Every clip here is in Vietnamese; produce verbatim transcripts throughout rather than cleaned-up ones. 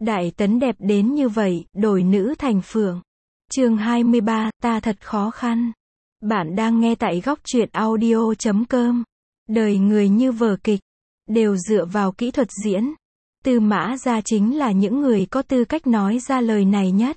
Đại Tấn đẹp đến như vậy, đổi nữ thành phượng. Chương hai mươi ba, ta thật khó khăn. Bạn đang nghe tại góc truyện audio chấm com. Đời người như vở kịch, đều dựa vào kỹ thuật diễn. Tư Mã Gia chính là những người có tư cách nói ra lời này nhất.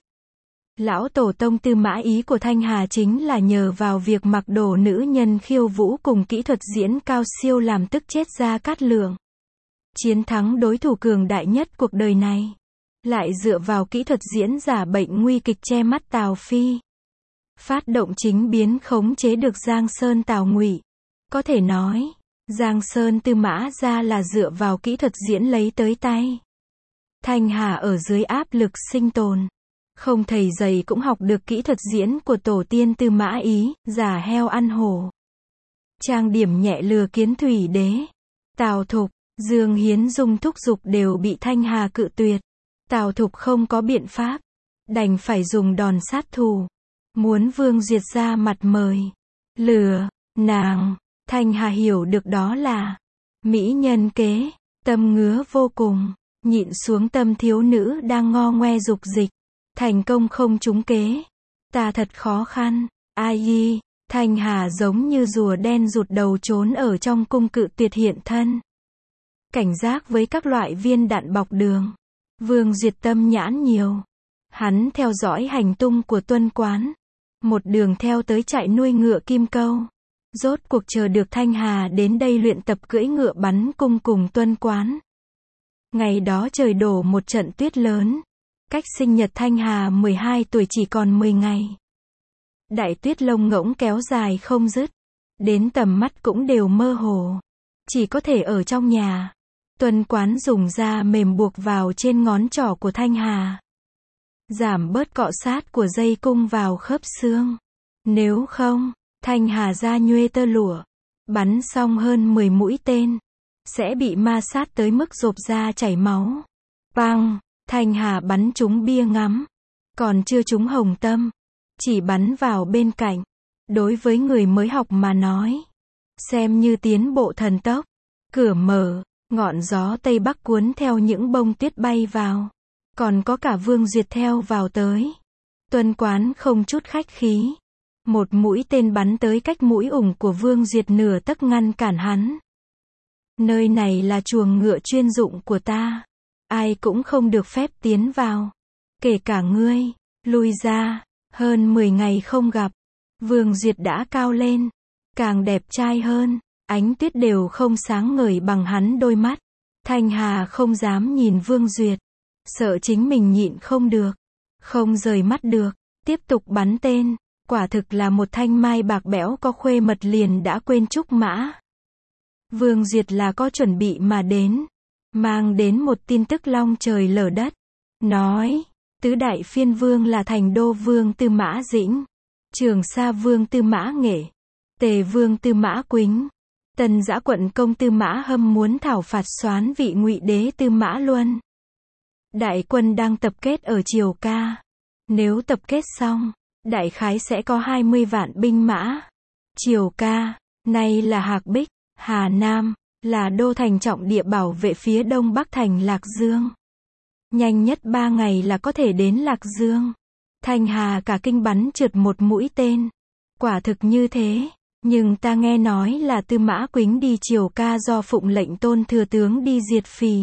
Lão tổ tông Tư Mã Ý của Thanh Hà chính là nhờ vào việc mặc đồ nữ nhân khiêu vũ cùng kỹ thuật diễn cao siêu làm tức chết Gia Cát Lượng. Chiến thắng đối thủ cường đại nhất cuộc đời này. Lại dựa vào kỹ thuật diễn giả bệnh nguy kịch che mắt Tào Phi. Phát động chính biến khống chế được Giang Sơn Tào Ngụy. Có thể nói, Giang Sơn Tư Mã Gia là dựa vào kỹ thuật diễn lấy tới tay. Thanh Hà ở dưới áp lực sinh tồn. Không thầy dày cũng học được kỹ thuật diễn của tổ tiên Tư Mã Ý, giả heo ăn hổ. Trang điểm nhẹ lừa kiến thủy đế. Tào Thục, Dương Hiến Dung thúc giục đều bị Thanh Hà cự tuyệt. Tào Thục không có biện pháp, đành phải dùng đòn sát thủ. Muốn Vương Duyệt ra mặt mời, lừa, nàng. Thanh Hà hiểu được đó là mỹ nhân kế, tâm ngứa vô cùng, nhịn xuống tâm thiếu nữ đang ngo ngoe dục dịch. Thành công không trúng kế. Ta thật khó khăn. Ai y, Thanh Hà giống như rùa đen rụt đầu trốn ở trong cung cự tuyệt hiện thân. Cảnh giác với các loại viên đạn bọc đường. Vương Duyệt tâm nhãn nhiều. Hắn theo dõi hành tung của Tuân Quán. Một đường theo tới trại nuôi ngựa Kim Câu. Rốt cuộc chờ được Thanh Hà đến đây luyện tập cưỡi ngựa bắn cung cùng Tuân Quán. Ngày đó trời đổ một trận tuyết lớn. Cách sinh nhật Thanh Hà mười hai tuổi chỉ còn mười ngày. Đại tuyết lông ngỗng kéo dài không dứt. Đến tầm mắt cũng đều mơ hồ. Chỉ có thể ở trong nhà. Tuân Quán dùng da mềm buộc vào trên ngón trỏ của Thanh Hà. Giảm bớt cọ sát của dây cung vào khớp xương. Nếu không, Thanh Hà da nhuê tơ lụa. Bắn xong hơn mười mũi tên. Sẽ bị ma sát tới mức rộp da chảy máu. Bang! Thanh Hà bắn trúng bia ngắm. Còn chưa trúng hồng tâm. Chỉ bắn vào bên cạnh. Đối với người mới học mà nói. Xem như tiến bộ thần tốc. Cửa mở. Ngọn gió Tây Bắc cuốn theo những bông tuyết bay vào. Còn có cả Vương Duyệt theo vào tới. Tuân Quán không chút khách khí. Một mũi tên bắn tới cách mũi ủng của Vương Duyệt nửa tấc ngăn cản hắn. Nơi này là chuồng ngựa chuyên dụng của ta. Ai cũng không được phép tiến vào. Kể cả ngươi. Lui ra. Hơn mười ngày không gặp. Vương Duyệt đã cao lên. Càng đẹp trai hơn. Ánh tuyết đều không sáng ngời bằng hắn đôi mắt. Thanh Hà không dám nhìn Vương Duyệt. Sợ chính mình nhịn không được. Không rời mắt được. Tiếp tục bắn tên. Quả thực là một thanh mai bạc bẽo có khuê mật liền đã quên trúc mã. Vương Duyệt là có chuẩn bị mà đến. Mang đến một tin tức long trời lở đất. Nói, tứ đại phiên vương là Thành Đô Vương Tư Mã Dĩnh, Trường Sa Vương Tư Mã Nghệ, Tề Vương Tư Mã Quýnh, Tân Giã Quận Công Tư Mã Hâm muốn thảo phạt soán vị Ngụy Đế Tư Mã Luân. Đại quân đang tập kết ở Triều Ca. Nếu tập kết xong, đại khái sẽ có hai mươi vạn binh mã. Triều Ca, nay là Hạc Bích, Hà Nam. Là đô thành trọng địa bảo vệ phía đông bắc thành Lạc Dương. Nhanh nhất ba ngày là có thể đến Lạc Dương. Thanh Hà cả kinh bắn trượt một mũi tên. Quả thực như thế. Nhưng ta nghe nói là Tư Mã Quýnh đi Triều Ca do phụng lệnh Tôn thừa tướng đi diệt phì.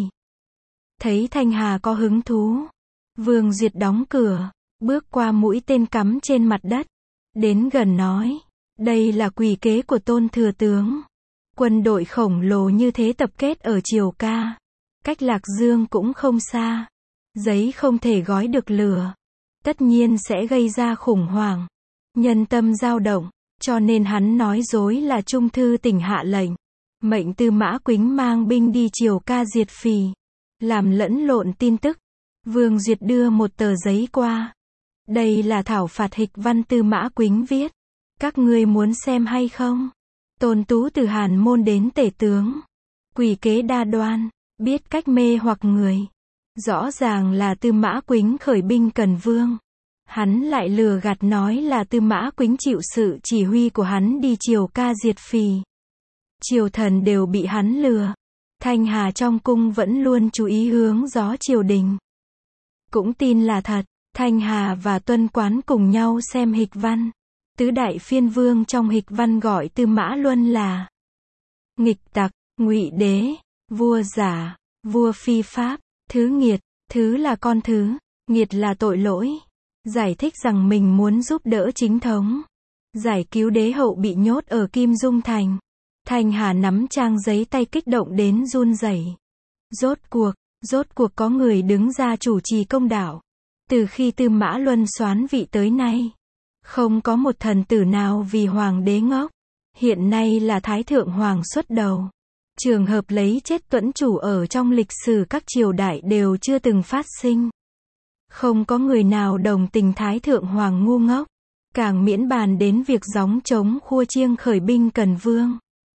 Thấy Thanh Hà có hứng thú. Vương Duyệt đóng cửa. Bước qua mũi tên cắm trên mặt đất. Đến gần nói. Đây là quỷ kế của Tôn thừa tướng. Quân đội khổng lồ như thế tập kết ở Triều Ca. Cách Lạc Dương cũng không xa. Giấy không thể gói được lửa. Tất nhiên sẽ gây ra khủng hoảng. Nhân tâm dao động. Cho nên hắn nói dối là Trung thư tỉnh hạ lệnh. Mệnh Tư Mã Quýnh mang binh đi Triều Ca diệt phì. Làm lẫn lộn tin tức. Vương Duyệt đưa một tờ giấy qua. Đây là thảo phạt hịch văn Tư Mã Quýnh viết. Các ngươi muốn xem hay không? Tôn Tú từ Hàn Môn đến tể tướng. Quỷ kế đa đoan, biết cách mê hoặc người. Rõ ràng là Tư Mã Quýnh khởi binh cần vương. Hắn lại lừa gạt nói là Tư Mã Quýnh chịu sự chỉ huy của hắn đi Triều Ca diệt phì. Triều thần đều bị hắn lừa. Thanh Hà trong cung vẫn luôn chú ý hướng gió triều đình. cũng tin là thật. Thanh Hà và Tuân Quán cùng nhau xem hịch văn. Tứ đại phiên vương trong hịch văn gọi Tư Mã Luân là nghịch tặc, ngụy đế, vua giả, vua phi pháp, thứ nghiệt, thứ là con thứ, nghiệt là tội lỗi. Giải thích rằng mình muốn giúp đỡ chính thống, giải cứu đế hậu bị nhốt ở Kim Dung Thành. Thanh Hà nắm trang giấy tay kích động đến run rẩy. Rốt cuộc, rốt cuộc có người đứng ra chủ trì công đạo. Từ khi Tư Mã Luân soán vị tới nay, không có một thần tử nào vì hoàng đế ngốc. Hiện nay là Thái Thượng Hoàng xuất đầu. Trường hợp lấy chết tuẫn chủ ở trong lịch sử các triều đại đều chưa từng phát sinh. Không có người nào đồng tình Thái Thượng Hoàng ngu ngốc. Càng miễn bàn đến việc gióng trống khua chiêng khởi binh cần vương.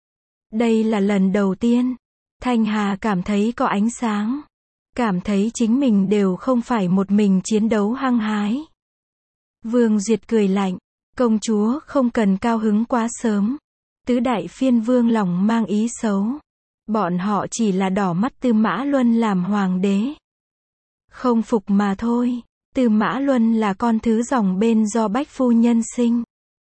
Đây là lần đầu tiên. Thanh Hà cảm thấy có ánh sáng. Cảm thấy chính mình đều không phải một mình chiến đấu hăng hái. Vương Duyệt cười lạnh. Công chúa không cần cao hứng quá sớm. Tứ đại phiên vương lòng mang ý xấu. Bọn họ chỉ là đỏ mắt Tư Mã Luân làm hoàng đế. Không phục mà thôi. Tư Mã Luân là con thứ dòng bên do Bách phu nhân sinh.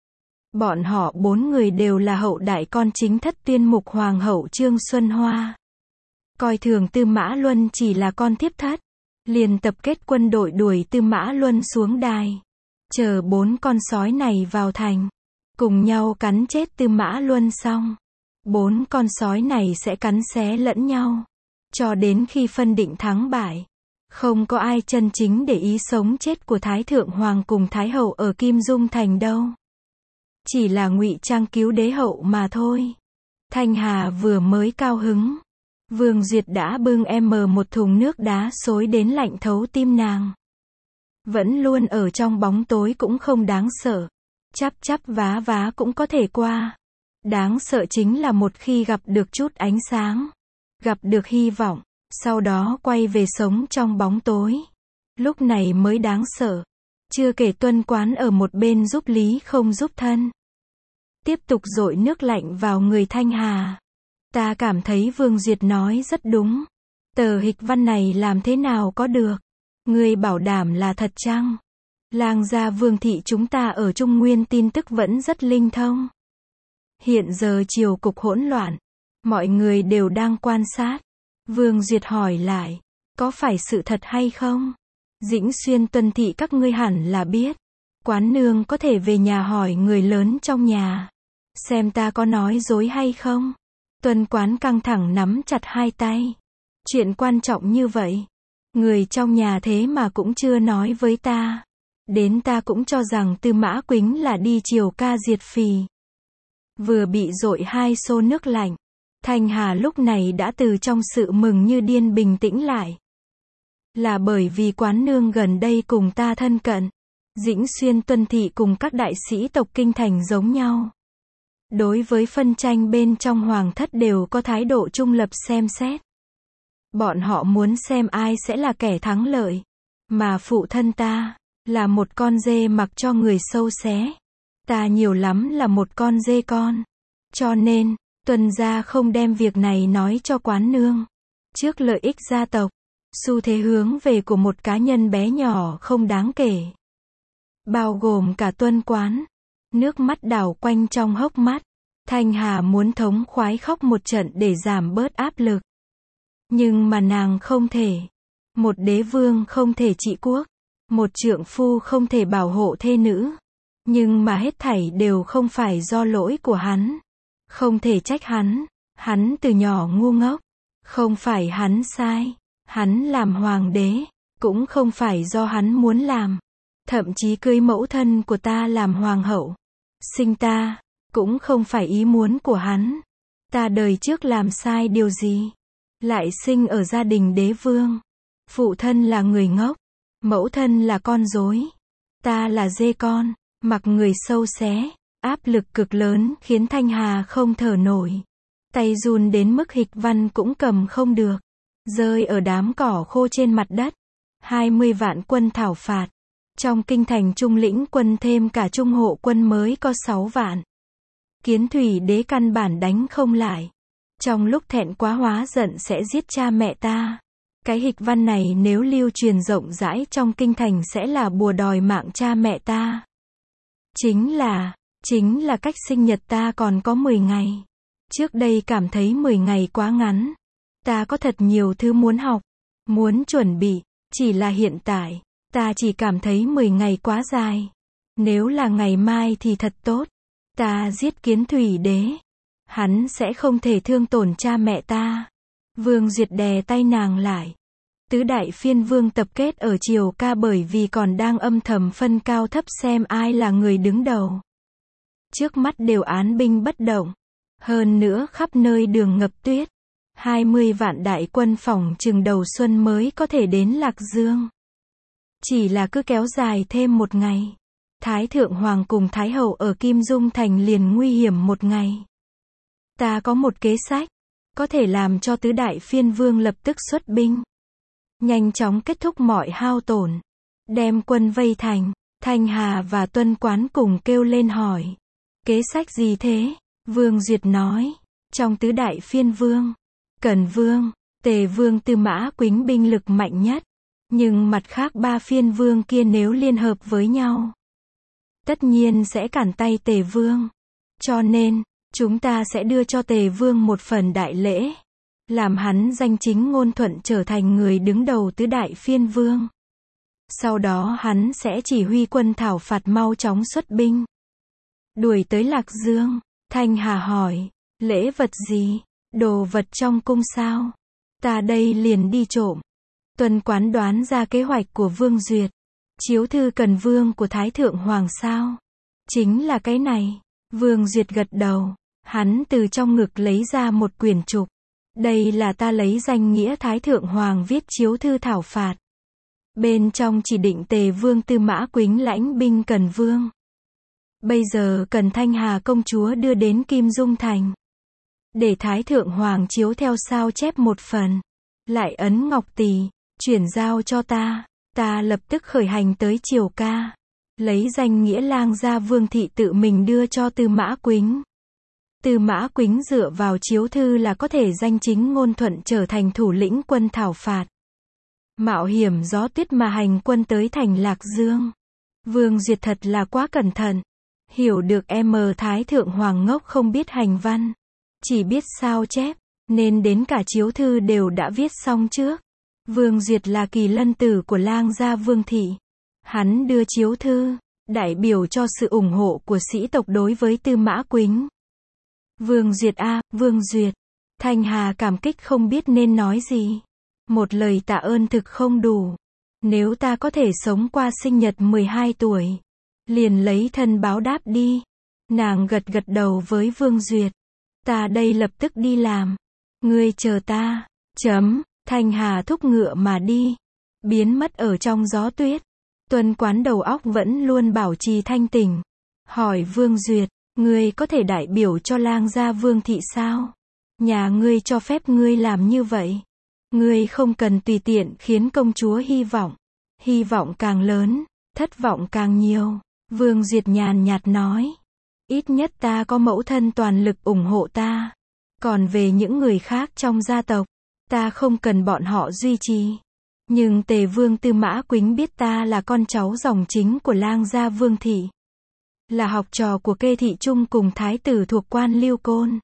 Bọn họ bốn người đều là hậu đại con chính thất tuyên mục hoàng hậu Trương Xuân Hoa. Coi thường Tư Mã Luân chỉ là con thiếp thất. Liền tập kết quân đội đuổi Tư Mã Luân xuống đài. Chờ bốn con sói này vào thành. Cùng nhau cắn chết Tư Mã Luân xong. Bốn con sói này sẽ cắn xé lẫn nhau. Cho đến khi phân định thắng bại. Không có ai chân chính để ý sống chết của Thái Thượng Hoàng cùng Thái Hậu ở Kim Dung Thành đâu. Chỉ là ngụy trang cứu đế hậu mà thôi. Thanh Hà vừa mới cao hứng. Vương Duyệt đã bưng em một thùng nước đá xối đến lạnh thấu tim nàng. Vẫn luôn ở trong bóng tối cũng không đáng sợ. Chắp chắp vá vá cũng có thể qua. Đáng sợ chính là một khi gặp được chút ánh sáng. Gặp được hy vọng. Sau đó quay về sống trong bóng tối. Lúc này mới đáng sợ. Chưa kể Tuân Quán ở một bên giúp lý không giúp thân. Tiếp tục dội nước lạnh vào người Thanh Hà. Ta cảm thấy Vương Duyệt nói rất đúng. Tờ hịch văn này làm thế nào có được. Người bảo đảm là thật chăng? Lang gia Vương thị chúng ta ở Trung Nguyên tin tức vẫn rất linh thông. Hiện giờ triều cục hỗn loạn. Mọi người đều đang quan sát. Vương Duyệt hỏi lại. Có phải sự thật hay không? Dĩnh Xuyên Tuân thị các ngươi hẳn là biết. Quán nương có thể về nhà hỏi người lớn trong nhà. Xem ta có nói dối hay không? Tuân Quán căng thẳng nắm chặt hai tay. Chuyện quan trọng như vậy. Người trong nhà thế mà cũng chưa nói với ta. Đến ta cũng cho rằng Tư Mã Quýnh là đi triều ca diệt phì. Vừa bị dội hai xô nước lạnh. Thanh Hà lúc này đã từ trong sự mừng như điên bình tĩnh lại. Là bởi vì Quán nương gần đây cùng ta thân cận. Dĩnh Xuyên Tuân thị cùng các đại sĩ tộc kinh thành giống nhau. Đối với phân tranh bên trong hoàng thất đều có thái độ trung lập xem xét. Bọn họ muốn xem ai sẽ là kẻ thắng lợi. Mà phụ thân ta, là một con dê mặc cho người sâu xé. Ta nhiều lắm là một con dê con. Cho nên, Tuân gia không đem việc này nói cho Quán nương. Trước lợi ích gia tộc, xu thế hướng về của một cá nhân bé nhỏ không đáng kể. Bao gồm cả Tuân Quán. Nước mắt đảo quanh trong hốc mắt. Thanh Hà muốn thống khoái khóc một trận để giảm bớt áp lực. Nhưng mà nàng không thể. Một đế vương không thể trị quốc. Một trượng phu không thể bảo hộ thê nữ. Nhưng mà hết thảy đều không phải do lỗi của hắn. Không thể trách hắn. Hắn từ nhỏ ngu ngốc. Không phải hắn sai. Hắn làm hoàng đế. Cũng không phải do hắn muốn làm. Thậm chí cưới mẫu thân của ta làm hoàng hậu. Sinh ta. Cũng không phải ý muốn của hắn. Ta đời trước làm sai điều gì? Lại sinh ở gia đình đế vương. Phụ thân là người ngốc. Mẫu thân là con rối. Ta là dê con. Mặc người sâu xé. Áp lực cực lớn khiến Thanh Hà không thở nổi. Tay run đến mức hịch văn cũng cầm không được. Rơi ở đám cỏ khô trên mặt đất. hai mươi vạn quân thảo phạt. Trong kinh thành Trung lĩnh quân thêm cả Trung hộ quân mới có sáu vạn. Kiến Thủy đế căn bản đánh không lại. Trong lúc thẹn quá hóa giận sẽ giết cha mẹ ta. Cái hịch văn này nếu lưu truyền rộng rãi trong kinh thành sẽ là bùa đòi mạng cha mẹ ta. Chính là, chính là cách sinh nhật ta còn có mười ngày. Trước đây cảm thấy mười ngày quá ngắn. Ta có thật nhiều thứ muốn học, muốn chuẩn bị, chỉ là hiện tại, ta chỉ cảm thấy mười ngày quá dài. Nếu là ngày mai thì thật tốt. Ta giết Kiến Thủy Đế. Hắn sẽ không thể thương tổn cha mẹ ta. Vương Duyệt đè tay nàng lại. Tứ đại phiên vương tập kết ở Triều Ca bởi vì còn đang âm thầm phân cao thấp xem ai là người đứng đầu. Trước mắt đều án binh bất động. Hơn nữa khắp nơi đường ngập tuyết. hai mươi vạn đại quân phỏng chừng đầu xuân mới có thể đến Lạc Dương. Chỉ là cứ kéo dài thêm một ngày. Thái Thượng Hoàng cùng Thái Hậu ở Kim Dung Thành liền nguy hiểm một ngày. Ta có một kế sách. Có thể làm cho tứ đại phiên vương lập tức xuất binh. Nhanh chóng kết thúc mọi hao tổn. Đem quân vây thành. Thanh Hà và Tuân Quán cùng kêu lên hỏi. Kế sách gì thế? Vương Duyệt nói. Trong tứ đại phiên vương. Cẩn Vương, Tề Vương Tư Mã Quýnh binh lực mạnh nhất. Nhưng mặt khác ba phiên vương kia nếu liên hợp với nhau. Tất nhiên sẽ cản tay Tề Vương. Cho nên, chúng ta sẽ đưa cho Tề Vương một phần đại lễ. Làm hắn danh chính ngôn thuận trở thành người đứng đầu tứ đại phiên vương. Sau đó hắn sẽ chỉ huy quân thảo phạt mau chóng xuất binh. Đuổi tới Lạc Dương, Thanh Hà hỏi, lễ vật gì? Đồ vật trong cung sao? Ta đây liền đi trộm. Tuân Quán đoán ra kế hoạch của Vương Duyệt. Chiếu thư Cần Vương của Thái Thượng Hoàng sao? Chính là cái này. Vương Duyệt gật đầu. Hắn từ trong ngực lấy ra một quyển trục. Đây là ta lấy danh nghĩa Thái Thượng Hoàng viết chiếu thư thảo phạt. Bên trong chỉ định Tề Vương Tư Mã Quýnh lãnh binh Cần Vương. Bây giờ cần Thanh Hà công chúa đưa đến Kim Dung Thành. Để Thái Thượng Hoàng chiếu theo sao chép một phần. Lại ấn ngọc tỳ, chuyển giao cho ta. Ta lập tức khởi hành tới Triều Ca. Lấy danh nghĩa lang gia Vương thị tự mình đưa cho Tư Mã Quýnh. Tư Mã Quýnh dựa vào chiếu thư là có thể danh chính ngôn thuận trở thành thủ lĩnh quân thảo phạt. Mạo hiểm gió tuyết mà hành quân tới thành Lạc Dương. Vương Duyệt thật là quá cẩn thận. Hiểu được em Thái Thượng Hoàng ngốc không biết hành văn. Chỉ biết sao chép, nên đến cả chiếu thư đều đã viết xong trước. Vương Duyệt là kỳ lân tử của lang gia Vương thị. Hắn đưa chiếu thư, đại biểu cho sự ủng hộ của sĩ tộc đối với Tư Mã Quýnh. Vương Duyệt a, à, Vương Duyệt. Thanh Hà cảm kích không biết nên nói gì. Một lời tạ ơn thực không đủ. Nếu ta có thể sống qua sinh nhật mười hai tuổi, liền lấy thân báo đáp đi. Nàng gật gật đầu với Vương Duyệt. Ta đây lập tức đi làm. Ngươi chờ ta. Chấm. Thanh Hà thúc ngựa mà đi. Biến mất ở trong gió tuyết. Tuân Quán đầu óc vẫn luôn bảo trì thanh tỉnh. Hỏi Vương Duyệt. Ngươi có thể đại biểu cho lang gia Vương thị sao? Nhà ngươi cho phép ngươi làm như vậy. Ngươi không cần tùy tiện khiến công chúa hy vọng. Hy vọng càng lớn, thất vọng càng nhiều. Vương Duyệt nhàn nhạt nói. Ít nhất ta có mẫu thân toàn lực ủng hộ ta. Còn về những người khác trong gia tộc, ta không cần bọn họ duy trì. Nhưng Tề Vương Tư Mã Quýnh biết ta là con cháu dòng chính của lang gia Vương thị. Là học trò của Kê Thị Trung cùng thái tử thuộc quan Lưu Côn.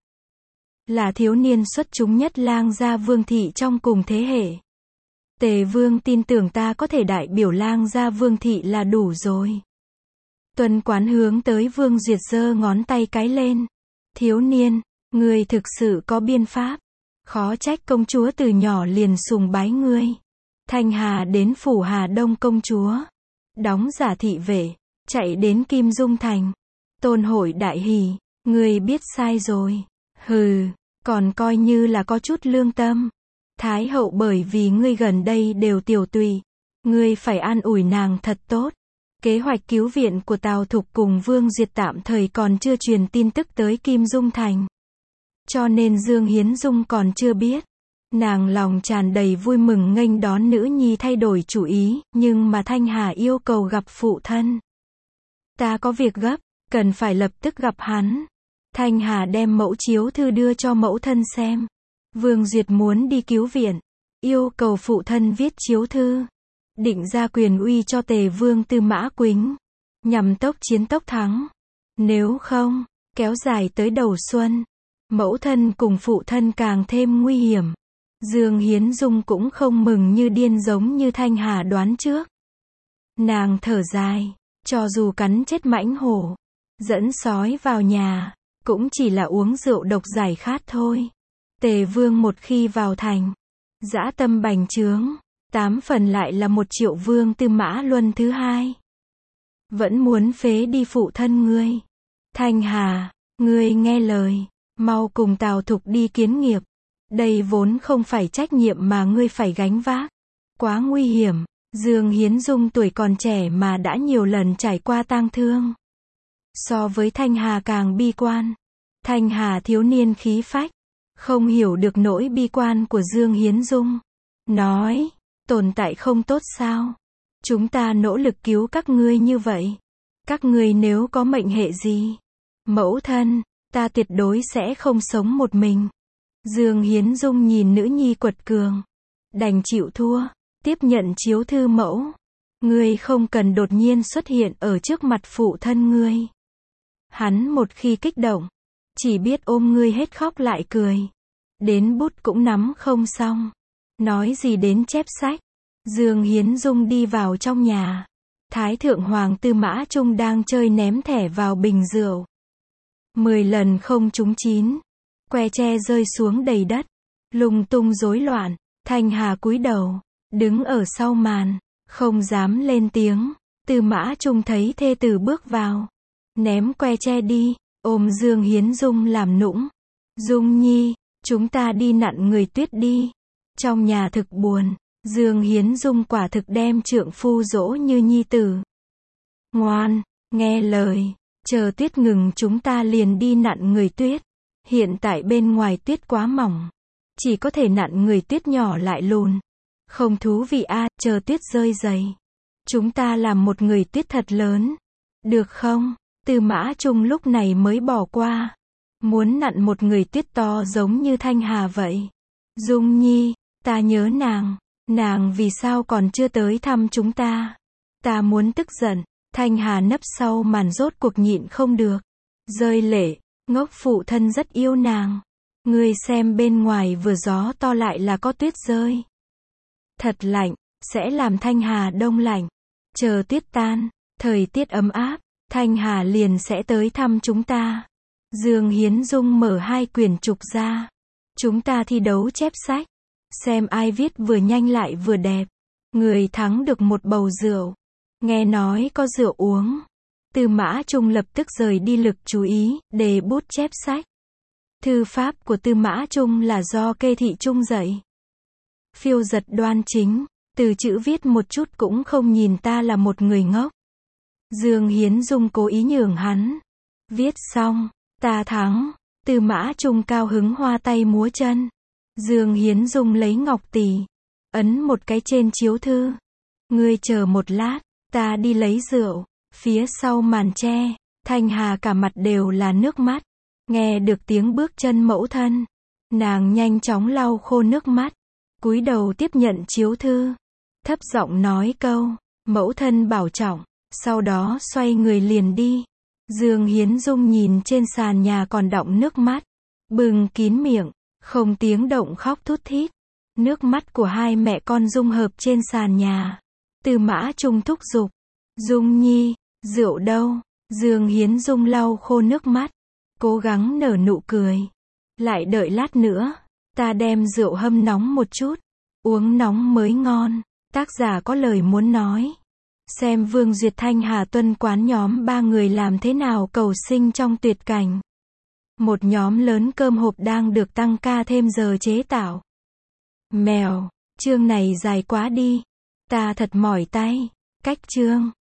Là thiếu niên xuất chúng nhất lang gia Vương thị trong cùng thế hệ. Tề Vương tin tưởng ta có thể đại biểu lang gia Vương thị là đủ rồi. Tuân Quán hướng tới Vương Duyệt giơ ngón tay cái lên. Thiếu niên, ngươi thực sự có biên pháp. Khó trách công chúa từ nhỏ liền sùng bái ngươi. Thanh Hà đến phủ Hà Đông công chúa. Đóng giả thị vệ, chạy đến Kim Dung Thành. Tôn hội đại hỉ, ngươi biết sai rồi. Hừ, còn coi như là có chút lương tâm. Thái hậu bởi vì ngươi gần đây đều tiểu tụy. Ngươi phải an ủi nàng thật tốt. Kế hoạch cứu viện của Tào Thục cùng Vương Duyệt tạm thời còn chưa truyền tin tức tới Kim Dung Thành. Cho nên Dương Hiến Dung còn chưa biết. Nàng lòng tràn đầy vui mừng nghênh đón nữ nhi thay đổi chủ ý, nhưng mà Thanh Hà yêu cầu gặp phụ thân. Ta có việc gấp, cần phải lập tức gặp hắn. Thanh Hà đem mẫu chiếu thư đưa cho mẫu thân xem. Vương Duyệt muốn đi cứu viện. yêu cầu phụ thân viết chiếu thư, định ra quyền uy cho Tề Vương Tư Mã Quýnh, nhằm tốc chiến tốc thắng. Nếu không, kéo dài tới đầu xuân, mẫu thân cùng phụ thân càng thêm nguy hiểm. Dương Hiến Dung cũng không mừng như điên giống như Thanh Hà đoán trước. Nàng thở dài, cho dù cắn chết mãnh hổ, dẫn sói vào nhà, cũng chỉ là uống rượu độc giải khát thôi. Tề Vương một khi vào thành, dã tâm bành trướng, tám phần lại là một triệu vương Tư Mã Luân thứ hai. Vẫn muốn phế đi phụ thân ngươi. Thanh Hà, ngươi nghe lời, mau cùng Tào Thục đi kiến nghiệp. Đây vốn không phải trách nhiệm mà ngươi phải gánh vác. Quá nguy hiểm. Dương Hiến Dung tuổi còn trẻ mà đã nhiều lần trải qua tang thương. So với Thanh Hà càng bi quan. Thanh Hà thiếu niên khí phách, không hiểu được nỗi bi quan của Dương Hiến Dung. Nói, tồn tại không tốt sao? Chúng ta nỗ lực cứu các ngươi như vậy. Các ngươi nếu có mệnh hệ gì, mẫu thân, ta tuyệt đối sẽ không sống một mình. Dương Hiến Dung nhìn nữ nhi quật cường, đành chịu thua, tiếp nhận chiếu thư mẫu. Ngươi không cần đột nhiên xuất hiện ở trước mặt phụ thân ngươi. Hắn một khi kích động, chỉ biết ôm ngươi hết khóc lại cười. Đến bút cũng nắm không xong. Nói gì đến chép sách. Dương Hiến Dung đi vào trong nhà. Thái thượng hoàng Tư Mã Trung đang chơi ném thẻ vào bình rượu. Mười lần không trúng chín. Que tre rơi xuống đầy đất. Lung tung rối loạn. Thanh Hà cúi đầu, đứng ở sau màn, không dám lên tiếng. Tư Mã Trung thấy thê tử bước vào, ném que tre đi, ôm Dương Hiến Dung làm nũng. Dung nhi, chúng ta đi nặn người tuyết đi. Trong nhà thực buồn, Dương Hiến Dung quả thực đem trượng phu dỗ như nhi tử. Ngoan, nghe lời, chờ tuyết ngừng chúng ta liền đi nặn người tuyết. Hiện tại bên ngoài tuyết quá mỏng, chỉ có thể nặn người tuyết nhỏ lại lùn. Không thú vị a, à, chờ tuyết rơi dày. Chúng ta làm một người tuyết thật lớn. Được không? Tư Mã Trung lúc này mới bỏ qua. Muốn nặn một người tuyết to giống như Thanh Hà vậy. Dung nhi, ta nhớ nàng. Nàng vì sao còn chưa tới thăm chúng ta? Ta muốn tức giận. Thanh Hà nấp sau màn rốt cuộc nhịn không được. Rơi lệ, ngốc phụ thân rất yêu nàng. Ngươi xem bên ngoài vừa gió to lại là có tuyết rơi. Thật lạnh, sẽ làm Thanh Hà đông lạnh. Chờ tuyết tan, thời tiết ấm áp, Thanh Hà liền sẽ tới thăm chúng ta. Dương Hiến Dung mở hai quyển trục ra. Chúng ta thi đấu chép sách. Xem ai viết vừa nhanh lại vừa đẹp. Người thắng được một bầu rượu. Nghe nói có rượu uống. Tư Mã Trung lập tức rời đi lực chú ý, để bút chép sách. Thư pháp của Tư Mã Trung là do Kê Thị Trung dạy. Phiêu giật đoan chính, từ chữ viết một chút cũng không nhìn ta là một người ngốc. Dương Hiến Dung cố ý nhường hắn. Viết xong, ta thắng. Tư Mã Trung cao hứng hoa tay múa chân. Dương Hiến Dung lấy ngọc tỷ, ấn một cái trên chiếu thư. Ngươi chờ một lát, ta đi lấy rượu. Phía sau màn tre, Thanh Hà cả mặt đều là nước mắt. Nghe được tiếng bước chân mẫu thân, nàng nhanh chóng lau khô nước mắt, cúi đầu tiếp nhận chiếu thư, thấp giọng nói câu, mẫu thân bảo trọng, sau đó xoay người liền đi. Dương Hiến Dung nhìn trên sàn nhà còn đọng nước mắt, bừng kín miệng, không tiếng động khóc thút thít. Nước mắt của hai mẹ con dung hợp trên sàn nhà. Tư Mã Trung thúc giục, Dung nhi, rượu đâu? Dương Hiến Dung lau khô nước mắt, cố gắng nở nụ cười. Lại đợi lát nữa, ta đem rượu hâm nóng một chút, uống nóng mới ngon. Tác giả có lời muốn nói. Xem Vương Duyệt Thanh Hà Tuân quán nhóm ba người làm thế nào cầu sinh trong tuyệt cảnh. Một nhóm lớn cơm hộp đang được tăng ca thêm giờ chế tạo. Mèo, chương này dài quá đi. Ta thật mỏi tay. Cách chương.